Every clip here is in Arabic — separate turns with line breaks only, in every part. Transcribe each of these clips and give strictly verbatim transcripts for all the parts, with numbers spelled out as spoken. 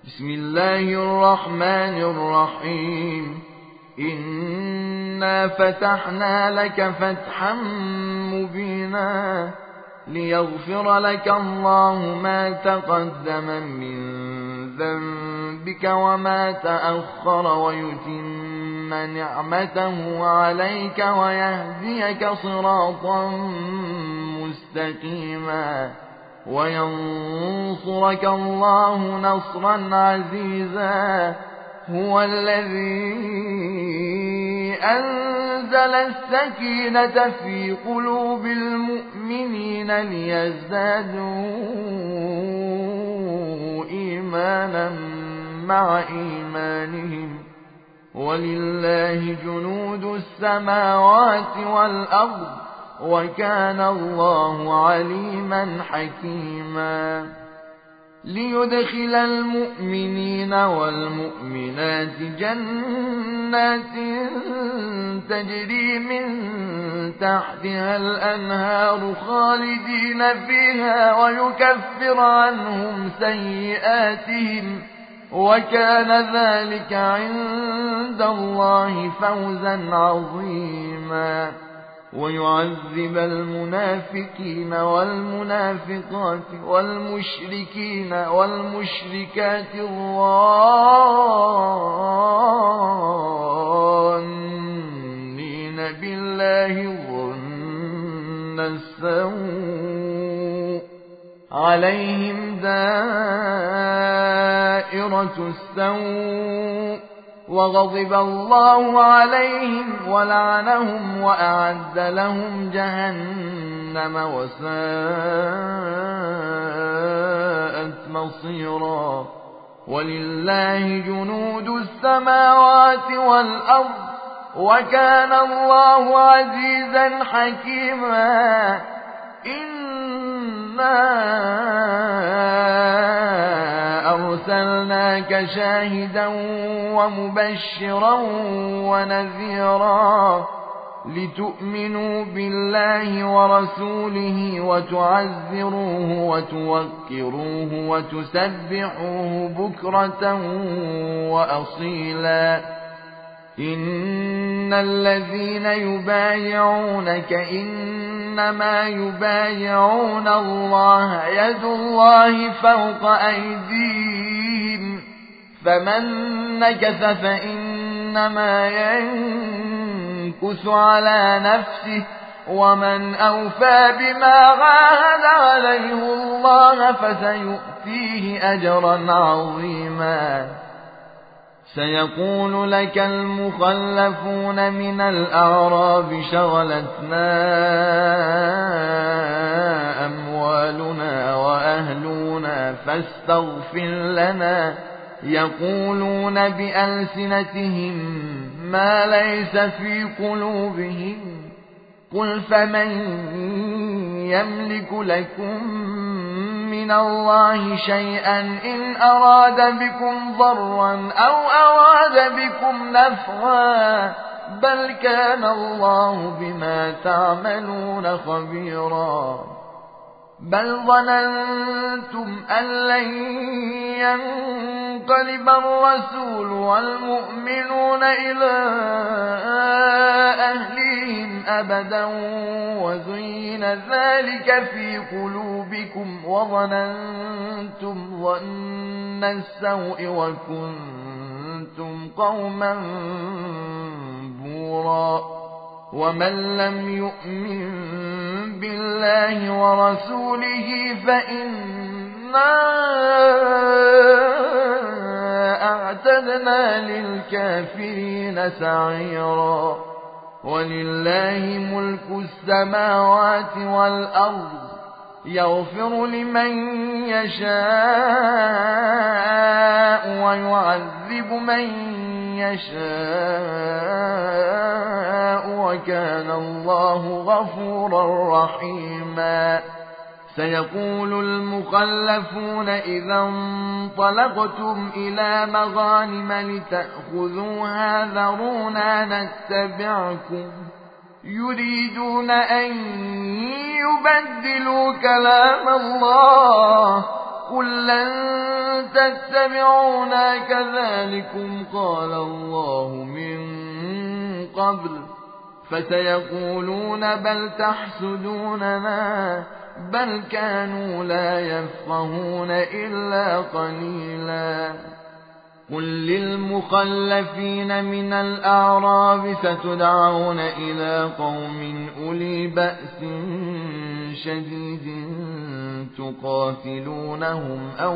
بسم الله الرحمن الرحيم إنا فتحنا لك فتحا مبينا ليغفر لك الله ما تقدم من ذنبك وما تأخر ويتم نعمته عليك ويهديك صراطا مستقيما وينصرك الله نصرا عزيزا هو الذي أنزل السكينة في قلوب المؤمنين ليزدادوا إيمانا مع إيمانهم ولله جنود السماوات والأرض وكان الله عليما حكيما ليدخل المؤمنين والمؤمنات جنات تجري من تحتها الأنهار خالدين فيها ويكفر عنهم سيئاتهم وكان ذلك عند الله فوزا عظيما ويعذب المنافقين والمنافقات والمشركين والمشركات الظانين بالله ظن السوء عليهم دائرة السوء وغضب الله عليهم ولعنهم وأعد لهم جهنم وساءت مصيرا ولله جنود السماوات والأرض وكان الله عزيزا حكيما إنا أرسلناك شاهدا ومبشرا ونذيرا لتؤمنوا بالله ورسوله وتعزروه وتوقروه وتسبحوه بكرة وأصيلا إن الذين يبايعونك إنما يبايعون الله يد الله فوق أيديهم فمن نكث فإنما ينكث على نفسه ومن أوفى بما عاهد عليه الله فسيؤتيه أجرا عظيما سيقول لك المخلفون من الأعراب شغلتنا أموالنا وأهلنا فاستغفر لنا يقولون بألسنتهم ما ليس في قلوبهم قل فمن يملك لكم من الله شيئا إن أراد بكم ضرا أو أراد بكم نفعا بل كان الله بما تعملون خبيرا بل ظننتم أن لن ينقلب الرسول والمؤمنون إلى أهليهم أبدا وزين ذلك في قلوبكم وظننتم ظن السوء وكنتم قوما بورا ومن لم يؤمن بالله ورسوله فإنا أعتدنا للكافرين سعيرا ولله ملك السماوات والأرض يغفر لمن يشاء ويعذب من يشاء وكان الله غفورا رحيما سيقول المخلفون إذا انطلقتم إلى مغانم لتأخذوها ذرونا نتبعكم يريدون أن يبدلوا كلام الله قل لن تتبعونا كذلكم قال الله من قبل فسيقولون بل تحسدوننا بل كانوا لا يفقهون إلا قليلا قل للمخلفين من الأعراب ستدعون إلى قوم أولي بأس شديد تقاتلونهم أو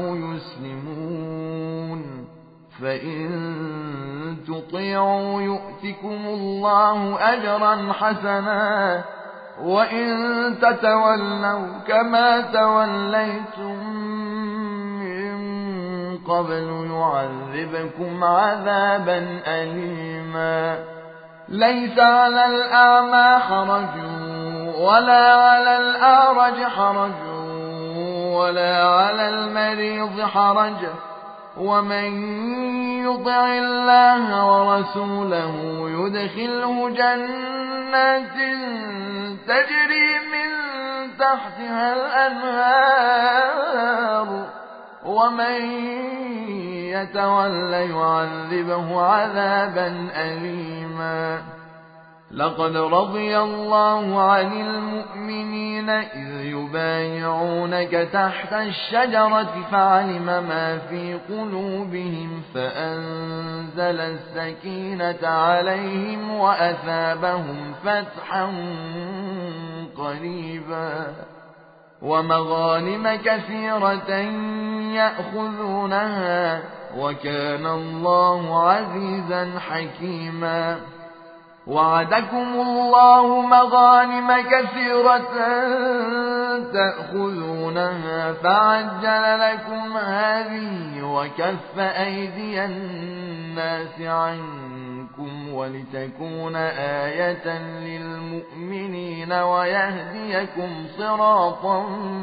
يسلمون فإن تطيعوا يؤتكم الله أجرا حسنا وإن تتولوا كما توليتم من قبل يعذبكم عذابا أليما ليس على الأعمى حرج ولا على الأعرج حرج ولا على المريض حرج ومن يطع الله ورسوله يدخله جنات تجري من تحتها الأنهار ومن يتولى يعذبه عذابا أليما لقد رضي الله عن المؤمنين إذ يبايعونك تحت الشجرة فعلم ما في قلوبهم فأنزل السكينة عليهم وأثابهم فتحا قريبا ومغانم كثيرة يأخذونها وكان الله عزيزا حكيما وعدكم الله مغانم كثيرة تأخذونها فعجل لكم هذه وكف أيدي الناس عنكم ولتكون آية للمؤمنين ويهديكم صراطا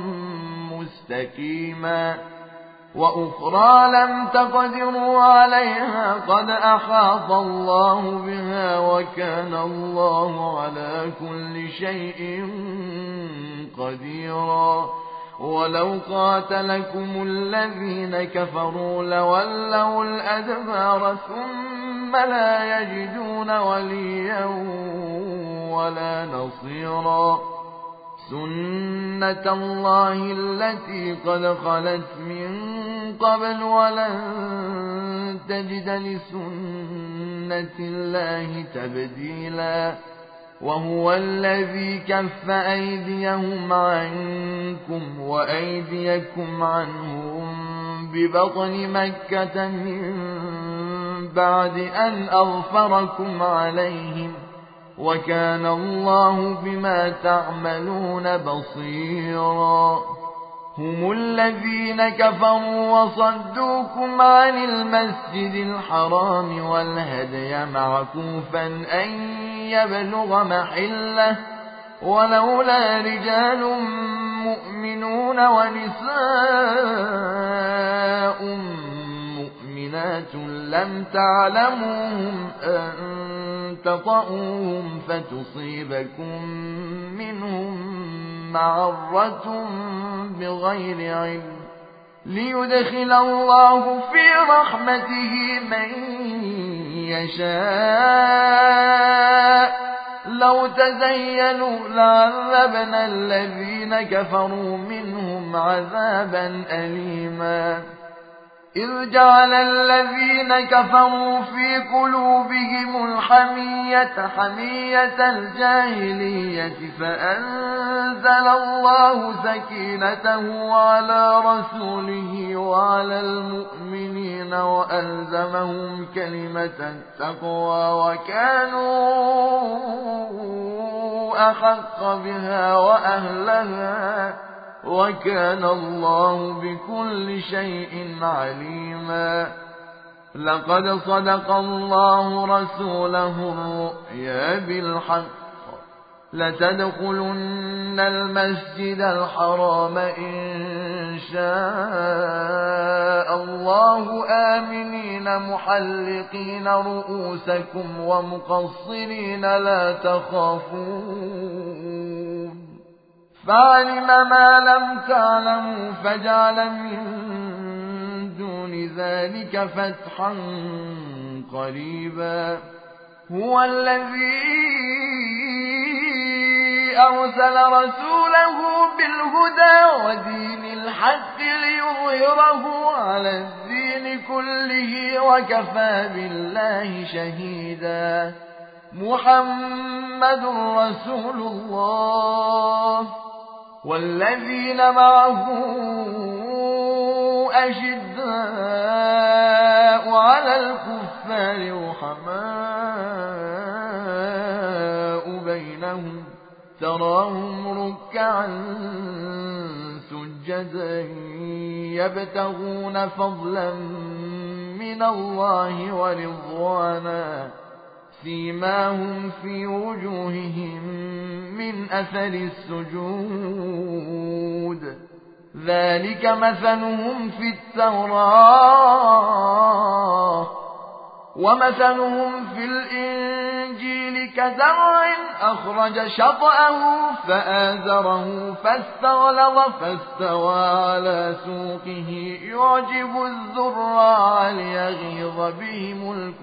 مستقيما وأخرى لم تقدروا عليها قد أحاط الله بها وكان الله على كل شيء قديرا ولو قاتلكم الذين كفروا لولوا الأدبار ثم لا يجدون وليا ولا نصيرا سنة الله التي قد خلت من قبل ولن تجد لسنة الله تبديلا وهو الذي كف أيديهم عنكم وأيديكم عنهم ببطن مكة من بعد أن أغفركم عليهم وكان الله بما تعملون بصيرا هم الذين كفروا وصدوكم عن المسجد الحرام والهدي معكوفا أن يبلغ محله ولولا رجال مؤمنون ونساء مؤمنات لم تعلموهم أن تطؤوهم فتصيبكم منهم معرة بغير علم ليدخل الله في رحمته من يشاء لو تزينوا لعذبنا الذين كفروا منهم عذابا أليما إذ جعل الذين كفروا في قلوبهم الحمية حمية الجاهلية فأنزل الله سكينته على رسوله وعلى المؤمنين وألزمهم كلمة التقوى وكانوا أحق بها وأهلها وكان الله بكل شيء عليما لقد صدق الله رسوله الرؤيا بالحق لتدخلن المسجد الحرام إن شاء الله آمنين محلقين رؤوسكم ومقصرين لا تخافون فعلم ما لم تعلموا فجعل من دون ذلك فتحا قريبا هو الذي أرسل رسوله بالهدى ودين الحق ليظهره على الدين كله وكفى بالله شهيدا محمد رسول الله والذين معه أشداء على الكفار رحماء بينهم تراهم ركعا سجدا يبتغون فضلا من الله ورضوانا سيماهم في وجوههم من أثر السجود ذلك مثلهم في التوراة ومثلهم في الإنجيل كزرع أخرج شطأه فآزره فاستغلظ فاستوى على سوقه يعجب الزراع ليغيظ بهم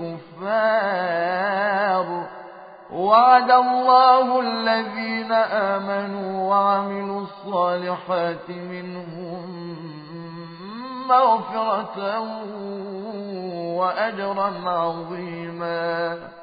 الكفار وعد الله الذين آمنوا وعملوا الصالحات منهم مغفرة وأجرا عظيما